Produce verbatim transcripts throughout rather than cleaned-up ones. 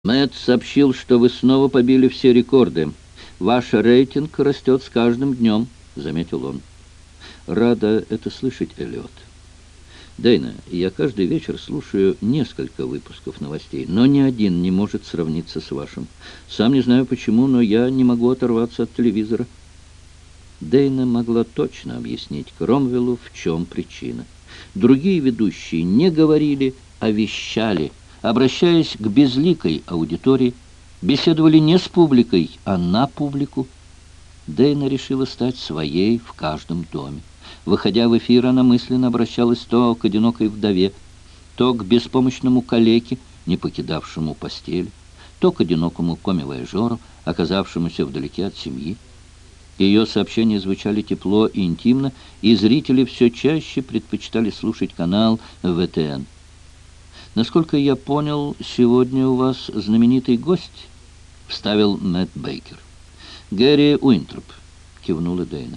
Мэтт сообщил, что вы снова побили все рекорды. Ваш рейтинг растет с каждым днем, — заметил он. Рада это слышать, Эллиот. Дейна, я каждый вечер слушаю несколько выпусков новостей, но ни один не может сравниться с вашим. Сам не знаю почему, но я не могу оторваться от телевизора. Дейна могла точно объяснить Кромвеллу, в чем причина. Другие ведущие не говорили, а вещали, обращаясь к безликой аудитории, беседовали не с публикой, а на публику. Дейна решила стать своей в каждом доме. Выходя в эфир, она мысленно обращалась то к одинокой вдове, то к беспомощному калеке, не покидавшему постель, то к одинокому комивояжеру, оказавшемуся вдалеке от семьи. Ее сообщения звучали тепло и интимно, и зрители все чаще предпочитали слушать канал вэ тэ эн. «Насколько я понял, сегодня у вас знаменитый гость», — вставил Мэтт Бейкер. «Гэри Уинтроп», — кивнула Дейна.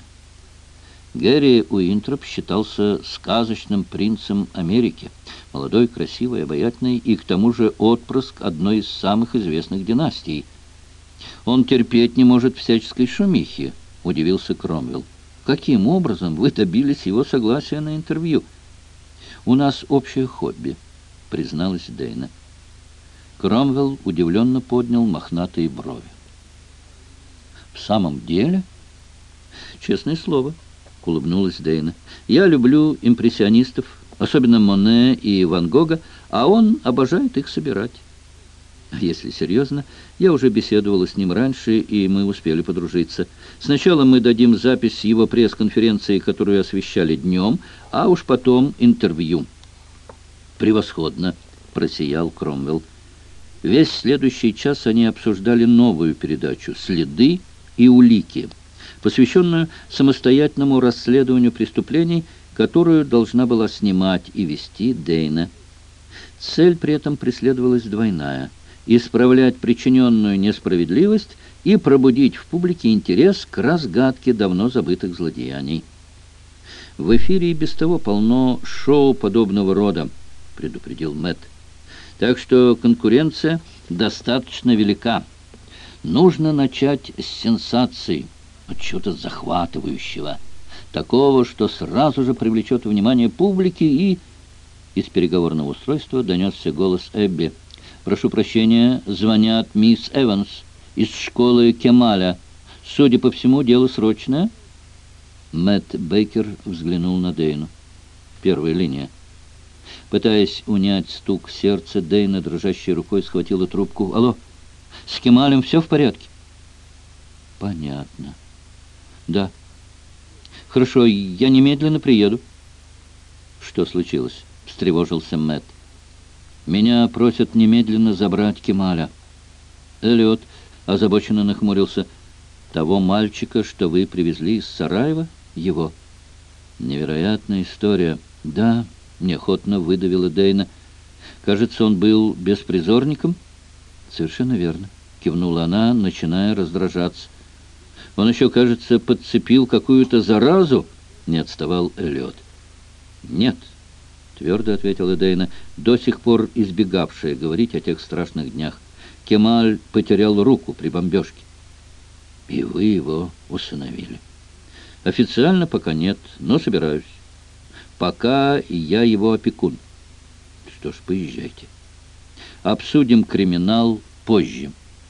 Гэри Уинтроп считался сказочным принцем Америки, молодой, красивый, обаятельный и, к тому же, отпрыск одной из самых известных династий. «Он терпеть не может всяческой шумихи», — удивился Кромвелл. «Каким образом вы добились его согласия на интервью?» «У нас общее хобби», — призналась Дейна. Кромвелл удивленно поднял мохнатые брови. «В самом деле?» «Честное слово», — улыбнулась Дейна. «Я люблю импрессионистов, особенно Моне и Ван Гога, а он обожает их собирать. Если серьезно, я уже беседовала с ним раньше, и мы успели подружиться. Сначала мы дадим запись его пресс-конференции, которую освещали днем, а уж потом интервью». «Превосходно», — просиял Кромвелл. Весь следующий час они обсуждали новую передачу «Следы и улики», посвященную самостоятельному расследованию преступлений, которую должна была снимать и вести Дейна. Цель при этом преследовалась двойная — исправлять причиненную несправедливость и пробудить в публике интерес к разгадке давно забытых злодеяний. «В эфире и без того полно шоу подобного рода», — предупредил Мэтт. «Так что конкуренция достаточно велика. Нужно начать с сенсации, от чего-то захватывающего, такого, что сразу же привлечет внимание публики и...» Из переговорного устройства донесся голос Эбби. «Прошу прощения, звонят мисс Эванс из школы Кемаля. Судя по всему, дело срочное». Мэтт Бейкер взглянул на Дейну. «Первая линия». Пытаясь унять стук сердца, Дейна дрожащей рукой схватила трубку. «Алло, с Кемалем все в порядке?» «Понятно. Да. Хорошо, я немедленно приеду». «Что случилось?» — встревожился Мэтт. «Меня просят немедленно забрать Кемаля». Эллиот озабоченно нахмурился. «Того мальчика, что вы привезли из Сараева? Его?» «Невероятная история». «Да», — неохотно выдавила Дейна. «Кажется, он был беспризорником?» «Совершенно верно», — кивнула она, начиная раздражаться. «Он еще, кажется, подцепил какую-то заразу?» — не отставал Эллиот. «Нет», — твердо ответила Дейна, до сих пор избегавшая говорить о тех страшных днях. «Кемаль потерял руку при бомбежке». «И вы его усыновили?» «Официально пока нет, но собираюсь. Пока я его опекун». «Что ж, поезжайте. Обсудим криминал позже».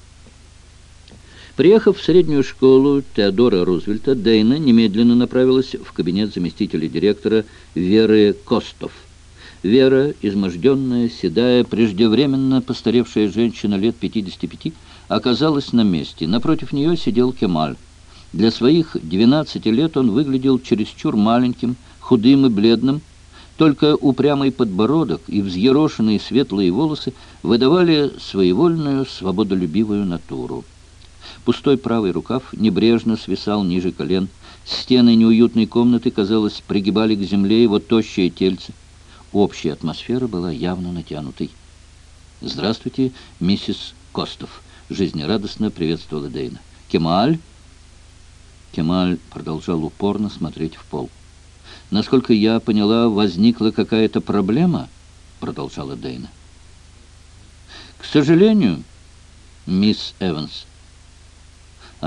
Приехав в среднюю школу Теодора Рузвельта, Дейна немедленно направилась в кабинет заместителя директора Веры Костов. Вера, изможденная, седая, преждевременно постаревшая женщина лет пятидесяти пяти, оказалась на месте. Напротив нее сидел Кемаль. Для своих двенадцати лет он выглядел чересчур маленьким, худым и бледным. Только упрямый подбородок и взъерошенные светлые волосы выдавали своевольную, свободолюбивую натуру. Пустой правый рукав небрежно свисал ниже колен. Стены неуютной комнаты, казалось, пригибали к земле его тощее тельце. Общая атмосфера была явно натянутой. «Здравствуйте, миссис Костов», — жизнерадостно приветствовала Дейна. «Кемаль?» Кемаль продолжал упорно смотреть в пол. «Насколько я поняла, возникла какая-то проблема?» — продолжала Дейна. «К сожалению, «Мисс Эванс,